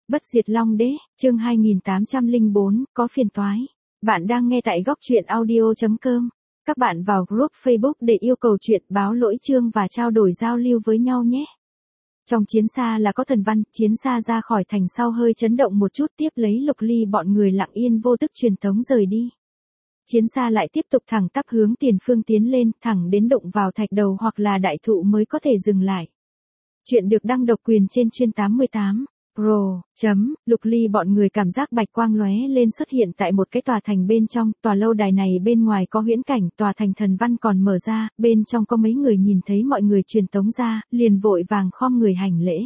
Bất diệt Long Đế, chương 2804, có phiền toái. Bạn đang nghe tại góc truyện audio.com. Các bạn vào group Facebook để yêu cầu chuyện, báo lỗi chương và trao đổi giao lưu với nhau nhé. Trong chiến xa là có thần văn, chiến xa ra khỏi thành sau hơi chấn động một chút, tiếp lấy Lục Ly bọn người lặng yên vô tức truyền tống rời đi. Chiến xa lại tiếp tục thẳng tắp hướng tiền phương tiến lên, thẳng đến đụng vào thạch đầu hoặc là đại thụ mới có thể dừng lại. Chuyện được đăng độc quyền trên chuyên 88. Pro. Lục Ly bọn người cảm giác bạch quang lóe lên xuất hiện tại một cái tòa thành bên trong, tòa lâu đài này bên ngoài có huyễn cảnh, tòa thành thần văn còn mở ra, bên trong có mấy người nhìn thấy mọi người truyền tống ra, liền vội vàng khom người hành lễ.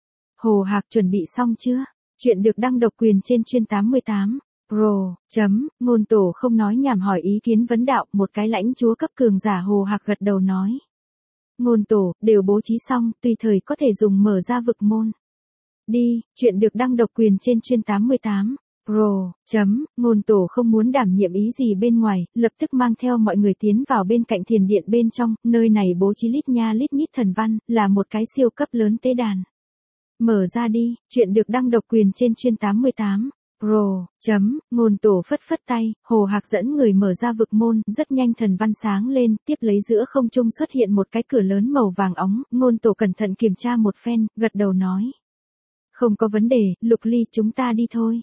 Hồ Hạc chuẩn bị xong chưa? Chuyện được đăng độc quyền trên chuyên 88. Pro. Ngôn tổ không nói nhảm hỏi ý kiến vấn đạo, một cái lãnh chúa cấp cường giả Hồ Hạc gật đầu nói. Ngôn tổ, đều bố trí xong, tùy thời có thể dùng mở ra vực môn. Đi, chuyện được đăng độc quyền trên chuyên 88. Pro. Ngôn tổ không muốn đảm nhiệm ý gì bên ngoài, lập tức mang theo mọi người tiến vào bên cạnh thiền điện bên trong, nơi này bố trí lít nha lít nhít thần văn, là một cái siêu cấp lớn tế đàn. Mở ra đi, chuyện được đăng độc quyền trên chuyên 88. Pro. Ngôn tổ phất phất tay, Hồ Hạc dẫn người mở ra vực môn, rất nhanh thần văn sáng lên, tiếp lấy giữa không trung xuất hiện một cái cửa lớn màu vàng óng, ngôn tổ cẩn thận kiểm tra một phen, gật đầu nói. Không có vấn đề, Lục Ly chúng ta đi thôi.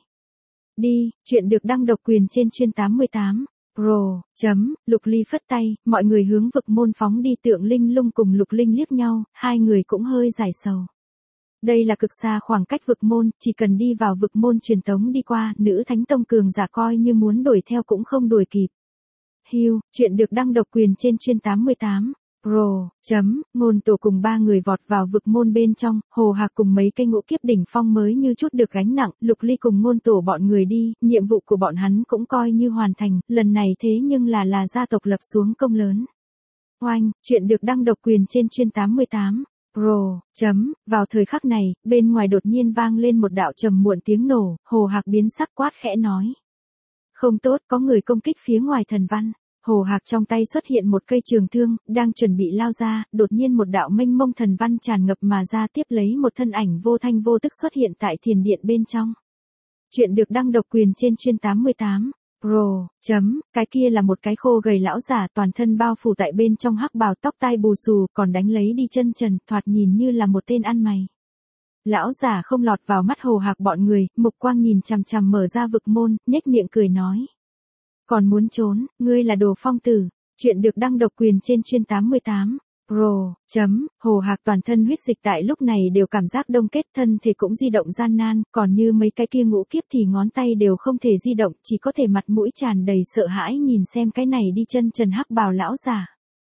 Đi, chuyện được đăng độc quyền trên chuyên 88. Pro. Lục Ly phất tay, mọi người hướng vực môn phóng đi. Tượng Linh Lung cùng Lục Linh liếc nhau, hai người cũng hơi giải sầu. Đây là cực xa khoảng cách vực môn, chỉ cần đi vào vực môn truyền tống đi qua, nữ thánh tông cường giả coi như muốn đuổi theo cũng không đuổi kịp. Hiu, chuyện được đăng độc quyền trên chuyên 88. Pro. Ngôn tổ cùng ba người vọt vào vực môn bên trong, Hồ Hạc cùng mấy cây ngũ kiếp đỉnh phong mới như chút được gánh nặng, Lục Ly cùng ngôn tổ bọn người đi, nhiệm vụ của bọn hắn cũng coi như hoàn thành, lần này thế nhưng là gia tộc lập xuống công lớn. Oanh, chuyện được đăng độc quyền trên chuyên 88. Pro. Vào thời khắc này, bên ngoài đột nhiên vang lên một đạo trầm muộn tiếng nổ, Hồ Hạc biến sắc quát khẽ nói. Không tốt, có người công kích phía ngoài thần văn. Hồ Hạc trong tay xuất hiện một cây trường thương, đang chuẩn bị lao ra, đột nhiên một đạo mênh mông thần văn tràn ngập mà ra, tiếp lấy một thân ảnh vô thanh vô tức xuất hiện tại thiền điện bên trong. Chuyện được đăng độc quyền trên chuyên 88. Pro. Cái kia là một cái khô gầy lão giả toàn thân bao phủ tại bên trong hắc bào, tóc tai bù xù, còn đánh lấy đi chân trần, thoạt nhìn như là một tên ăn mày. Lão giả không lọt vào mắt Hồ Hạc bọn người, mục quang nhìn chằm chằm mở ra vực môn, nhếch miệng cười nói. Còn muốn trốn, ngươi là đồ phong tử. Chuyện được đăng độc quyền trên chuyên 88. Pro. Hồ Hạc toàn thân huyết dịch tại lúc này đều cảm giác đông kết, thân thể cũng di động gian nan, còn như mấy cái kia ngũ kiếp thì ngón tay đều không thể di động, chỉ có thể mặt mũi tràn đầy sợ hãi nhìn xem cái này đi chân trần hắc bào lão giả.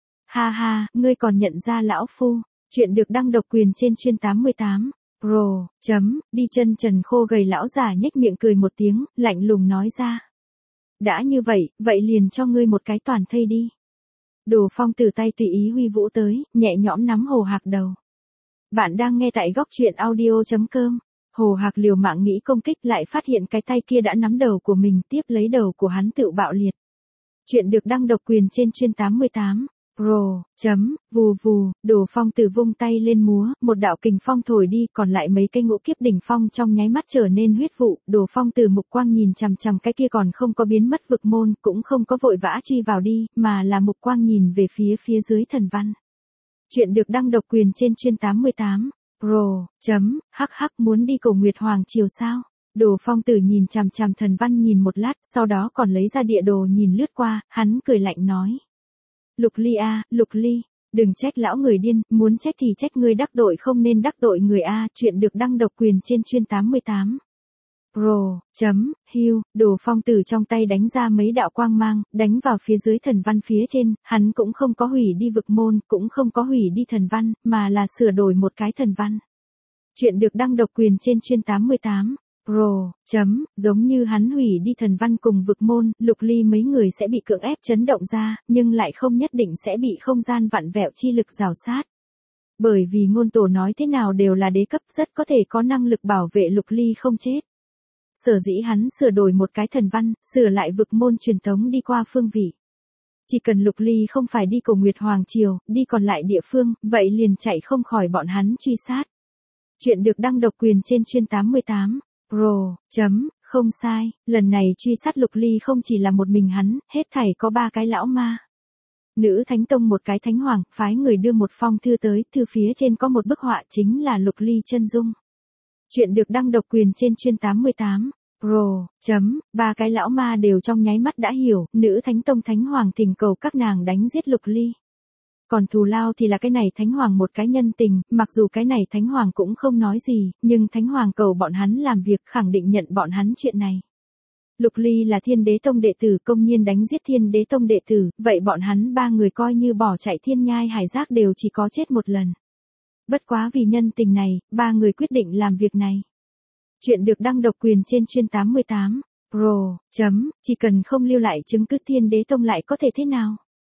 Ha ha, ngươi còn nhận ra lão phu. Chuyện được đăng độc quyền trên chuyên 88. Pro. Đi chân trần khô gầy lão giả nhếch miệng cười một tiếng, lạnh lùng nói ra. Đã như vậy, vậy liền cho ngươi một cái toàn thây đi. Đồ phong từ tay tùy ý huy vũ tới, nhẹ nhõm nắm Hồ Hạc đầu. Bạn đang nghe tại góc truyện audio.com. Hồ Hạc liều mạng nghĩ công kích lại phát hiện cái tay kia đã nắm đầu của mình, tiếp lấy đầu của hắn tự bạo liệt. Chuyện được đăng độc quyền trên chuyên 88. Pro. Vù vù, Đồ phong từ vung tay lên múa, một đạo kình phong thổi đi, còn lại mấy cây ngũ kiếp đỉnh phong trong nháy mắt trở nên huyết vụ. Đồ phong từ mục quang nhìn chằm chằm cái kia còn không có biến mất vực môn, cũng không có vội vã truy vào đi, mà là mục quang nhìn về phía dưới thần văn. Chuyện được đăng độc quyền trên chuyên 88. Pro. Hắc muốn đi cầu Nguyệt Hoàng Triều sao? Đồ phong tử nhìn chằm chằm thần văn nhìn một lát, sau đó còn lấy ra địa đồ nhìn lướt qua, hắn cười lạnh nói. Lục Ly a, Lục Ly, đừng trách lão người điên, muốn trách thì trách ngươi đắc tội không nên đắc tội người a. Chuyện được đăng độc quyền trên chuyên 88. Pro. Hiu, Đồ phong tử trong tay đánh ra mấy đạo quang mang, đánh vào phía dưới thần văn phía trên, hắn cũng không có hủy đi vực môn, cũng không có hủy đi thần văn, mà là sửa đổi một cái thần văn. Chuyện được đăng độc quyền trên chuyên 88. Pro. Giống như hắn hủy đi thần văn cùng vực môn, Lục Ly mấy người sẽ bị cưỡng ép chấn động ra, nhưng lại không nhất định sẽ bị không gian vặn vẹo chi lực rào sát. Bởi vì ngôn tổ nói thế nào đều là đế cấp, rất có thể có năng lực bảo vệ Lục Ly không chết. Sở dĩ hắn sửa đổi một cái thần văn, sửa lại vực môn truyền tống đi qua phương vị. Chỉ cần Lục Ly không phải đi cầu Nguyệt Hoàng Triều, đi còn lại địa phương, vậy liền chạy không khỏi bọn hắn truy sát. Chuyện được đăng độc quyền trên chuyên 88. Pro. Không sai, lần này truy sát Lục Ly không chỉ là một mình hắn, hết thảy có 3 cái lão ma. Nữ Thánh Tông một cái Thánh Hoàng, phái người đưa một phong thư tới, thư phía trên có một bức họa chính là Lục Ly chân dung. Chuyện được đăng độc quyền trên chuyên 88. Pro. 3 cái lão ma đều trong nháy mắt đã hiểu, Nữ Thánh Tông Thánh Hoàng thỉnh cầu các nàng đánh giết Lục Ly. Còn thù lao thì là cái này Thánh Hoàng một cái nhân tình, mặc dù cái này Thánh Hoàng cũng không nói gì, nhưng Thánh Hoàng cầu bọn hắn làm việc khẳng định nhận bọn hắn chuyện này. Lục Ly là Thiên Đế Tông đệ tử công nhiên đánh giết Thiên Đế Tông đệ tử, vậy bọn hắn 3 người coi như bỏ chạy thiên nhai hải giác đều chỉ có chết một lần. Bất quá vì nhân tình này, 3 người quyết định làm việc này. Chuyện được đăng độc quyền trên chuyên 88. Pro. Chỉ cần không lưu lại chứng cứ Thiên Đế Tông lại có thể thế nào?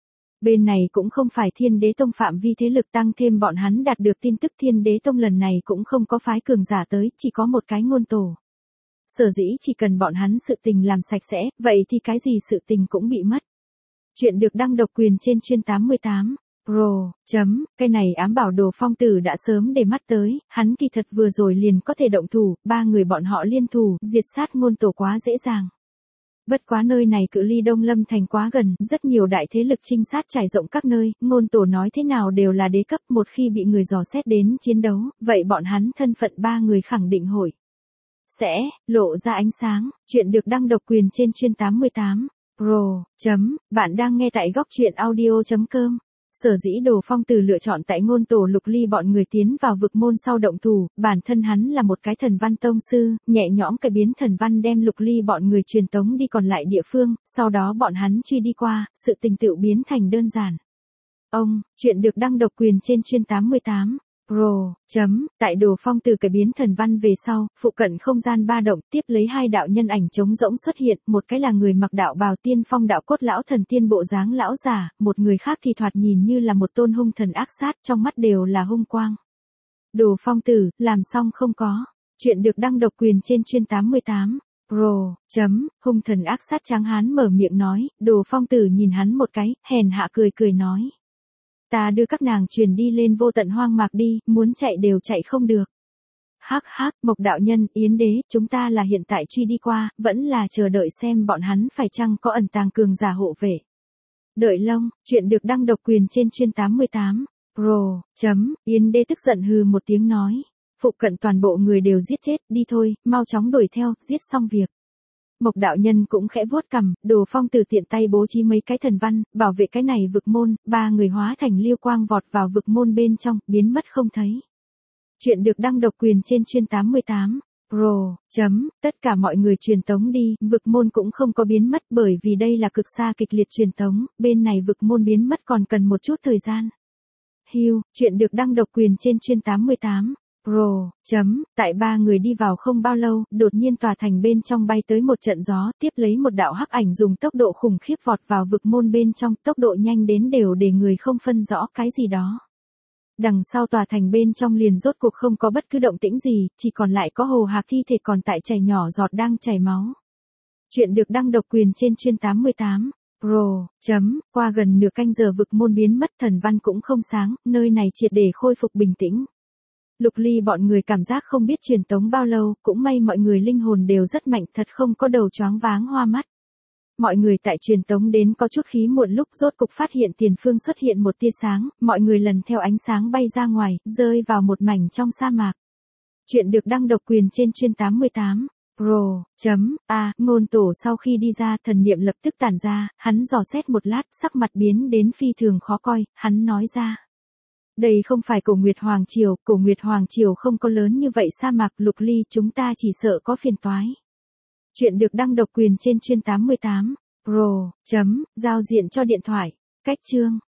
Bên này cũng không phải Thiên Đế Tông phạm vi thế lực tăng thêm bọn hắn đạt được tin tức Thiên Đế Tông lần này cũng không có phái cường giả tới, chỉ có một cái ngôn tổ. Sở dĩ chỉ cần bọn hắn sự tình làm sạch sẽ, vậy thì cái gì sự tình cũng bị mất. Chuyện được đăng độc quyền trên chuyên 88. Pro. Cái này ám bảo Đồ Phong Tử đã sớm để mắt tới, hắn kỳ thật vừa rồi liền có thể động thủ, 3 người bọn họ liên thủ, diệt sát ngôn tổ quá dễ dàng. Bất quá nơi này cự ly Đông Lâm thành quá gần, rất nhiều đại thế lực trinh sát trải rộng các nơi, ngôn tổ nói thế nào đều là đế cấp, một khi bị người dò xét đến chiến đấu, vậy bọn hắn thân phận 3 người khẳng định hội sẽ lộ ra ánh sáng. Chuyện được đăng độc quyền trên chuyên 88. Pro. Bạn đang nghe tại góc truyện audio.com. Sở dĩ Đồ Phong Tử lựa chọn tại ngôn tổ Lục Ly bọn người tiến vào vực môn sau động thủ, bản thân hắn là một cái thần văn tông sư, nhẹ nhõm cải biến thần văn đem Lục Ly bọn người truyền tống đi còn lại địa phương, sau đó bọn hắn truy đi qua, sự tình tựu biến thành đơn giản. Chuyện được đăng độc quyền trên chuyên 88. Pro. Tại Đồ Phong Tử cải biến thần văn về sau, phụ cận không gian ba động, tiếp lấy 2 đạo nhân ảnh trống rỗng xuất hiện, một cái là người mặc đạo bào tiên phong đạo cốt lão thần tiên bộ dáng lão giả, một người khác thì thoạt nhìn như là một tôn hung thần ác sát, trong mắt đều là hung quang. Đồ Phong Tử, làm xong không có? Chuyện được đăng độc quyền trên chuyên 88. Pro. Hung thần ác sát tráng hán mở miệng nói, Đồ Phong Tử nhìn hắn một cái, hèn hạ cười nói. Ta đưa các nàng truyền đi lên vô tận hoang mạc đi, muốn chạy đều chạy không được. Hắc, Mộc đạo nhân, Yến đế, chúng ta là hiện tại truy đi qua, vẫn là chờ đợi xem bọn hắn phải chăng có ẩn tàng cường giả hộ vệ. Đợi lông, chuyện được đăng độc quyền trên chuyên 88. Pro. Yến đế tức giận hừ một tiếng nói. Phụ cận toàn bộ người đều giết chết, đi thôi, mau chóng đuổi theo, giết xong việc. Mộc đạo nhân cũng khẽ vuốt cằm, Đồ Phong Tử tiện tay bố trí mấy cái thần văn, bảo vệ cái này vực môn, 3 người hóa thành liêu quang vọt vào vực môn bên trong, biến mất không thấy. Chuyện được đăng độc quyền trên chuyên 88. Pro. Tất cả mọi người truyền tống đi, vực môn cũng không có biến mất bởi vì đây là cực xa kịch liệt truyền tống, bên này vực môn biến mất còn cần một chút thời gian. Chuyện được đăng độc quyền trên chuyên 88. Pro. Tại 3 người đi vào không bao lâu, đột nhiên tòa thành bên trong bay tới một trận gió, tiếp lấy một đạo hắc ảnh dùng tốc độ khủng khiếp vọt vào vực môn bên trong, tốc độ nhanh đến đều để người không phân rõ cái gì đó. Đằng sau tòa thành bên trong liền rốt cuộc không có bất cứ động tĩnh gì, chỉ còn lại có hồ hạc thi thể còn tại chảy nhỏ giọt đang chảy máu. Chuyện được đăng độc quyền trên chuyên 88. Pro. Qua gần nửa canh giờ vực môn biến mất, thần văn cũng không sáng, nơi này triệt để khôi phục bình tĩnh. Lục Ly bọn người cảm giác không biết truyền tống bao lâu, cũng may mọi người linh hồn đều rất mạnh, thật không có đầu choáng váng hoa mắt. Mọi người tại truyền tống đến có chút khí muộn lúc rốt cục phát hiện tiền phương xuất hiện một tia sáng, mọi người lần theo ánh sáng bay ra ngoài, rơi vào một mảnh trong sa mạc. Chuyện được đăng độc quyền trên chuyên 88. Pro. Ngôn tổ sau khi đi ra, thần niệm lập tức tản ra, hắn dò xét một lát, sắc mặt biến đến phi thường khó coi, hắn nói ra. Đây không phải Cổ Nguyệt Hoàng Triều không có lớn như vậy sa mạc, Lục Ly, chúng ta chỉ sợ có phiền toái. Chuyện được đăng độc quyền trên chuyên 88. Pro. Giao diện cho điện thoại. Cách chương.